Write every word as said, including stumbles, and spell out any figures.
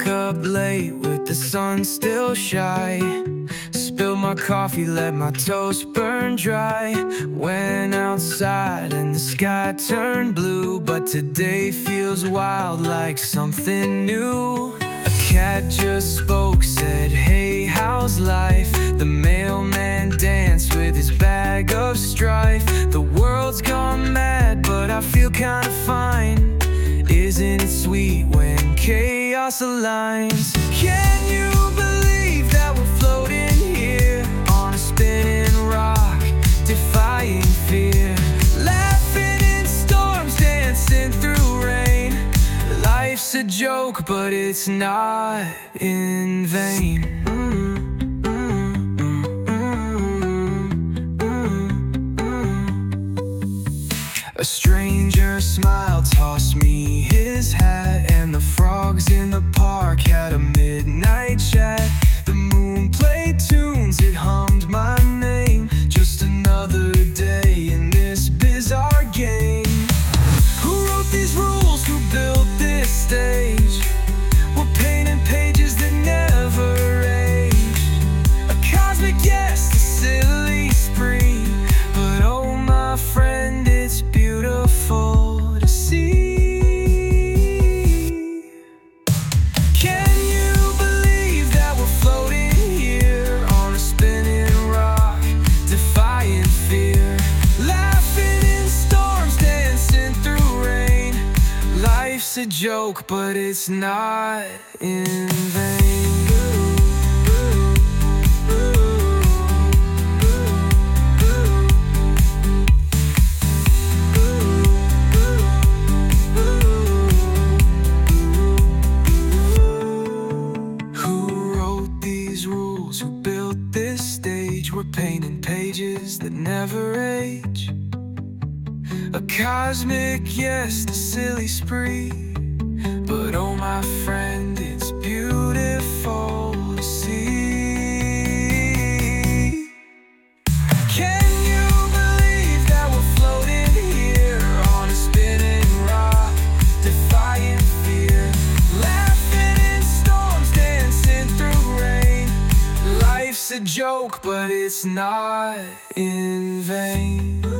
woke up late with the sun still shy. Spilled my coffee, let my toast burn dry. Went outside and the sky turned blue, but today feels wild like something new. A cat just spoke, said, hey, how's life? The mailman danced with his bag of strife. The world's gone mad, but I feel kinda fine. Isn't it sweet when chaos aligns? Can you believe that we're floating here on a spinning rock, defying fear? Laughing in storms, dancing through rain. Life's a joke, but it's not in vain. A stranger smiled, tossed me his hat, and the frogs in the park had a midnight chat. The moon played tunes, it hummed my name. Just another day in this bizarre game. Who wrote these rules? Who built this stage? We're painting pages that never age. A cosmic yes, a silly spree. But oh my friend, it's beautiful to see. Can you believe that we're floating here on a spinning rock, defying fear? Laughing in storms, dancing through rain. Life's a joke, but it's not in vain. Who built this stage? We're painting pages that never age. A cosmic yes, a silly spree. But oh my friend, it's beautiful to see. Can you believe that we're floating here on a spinning rock, defying fear? Laughing in storms, dancing through rain. Life's a joke, but it's not in vain.